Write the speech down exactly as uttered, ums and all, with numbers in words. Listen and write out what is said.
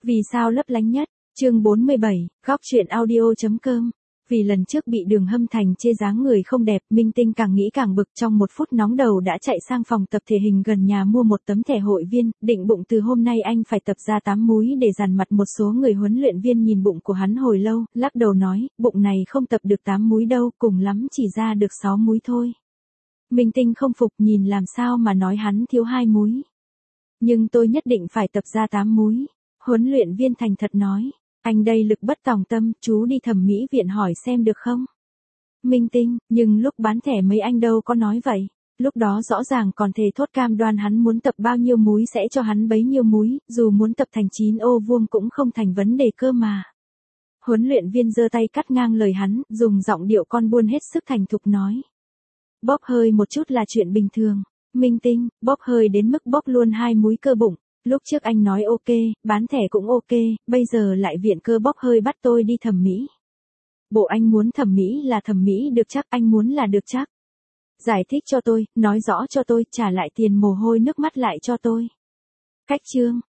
Vì sao lấp lánh nhất? Chương bốn mươi bảy, góc truyện audio chấm com. Vì lần trước bị Đường Hâm Thành chê dáng người không đẹp, Minh Tinh càng nghĩ càng bực, trong một phút nóng đầu đã chạy sang phòng tập thể hình gần nhà mua một tấm thẻ hội viên, định bụng từ hôm nay anh phải tập ra tám múi để dằn mặt một số người huấn luyện viên nhìn bụng của hắn hồi lâu, lắc đầu nói, bụng này không tập được tám múi đâu, cùng lắm chỉ ra được sáu múi thôi. Minh Tinh không phục, nhìn làm sao mà nói hắn thiếu hai múi. Nhưng tôi nhất định phải tập ra tám múi. Huấn luyện viên thành thật nói. Anh đây lực bất tòng tâm, chú đi thẩm mỹ viện hỏi xem được không? Minh Tinh, nhưng lúc bán thẻ mấy anh đâu có nói vậy. Lúc đó rõ ràng còn thề thốt cam đoan hắn muốn tập bao nhiêu múi sẽ cho hắn bấy nhiêu múi, dù muốn tập thành chín ô vuông cũng không thành vấn đề cơ mà. Huấn luyện viên giơ tay cắt ngang lời hắn, dùng giọng điệu con buôn hết sức thành thục nói. Bóp hơi một chút là chuyện bình thường. Minh Tinh, bóp hơi đến mức bóp luôn hai múi cơ bụng. Lúc trước anh nói ok, bán thẻ cũng ok, bây giờ lại viện cơ bóp hơi bắt tôi đi thẩm mỹ. Bộ anh muốn thẩm mỹ là thẩm mỹ được chắc, anh muốn là được chắc. Giải thích cho tôi, nói rõ cho tôi, trả lại tiền mồ hôi nước mắt lại cho tôi. Cách chương,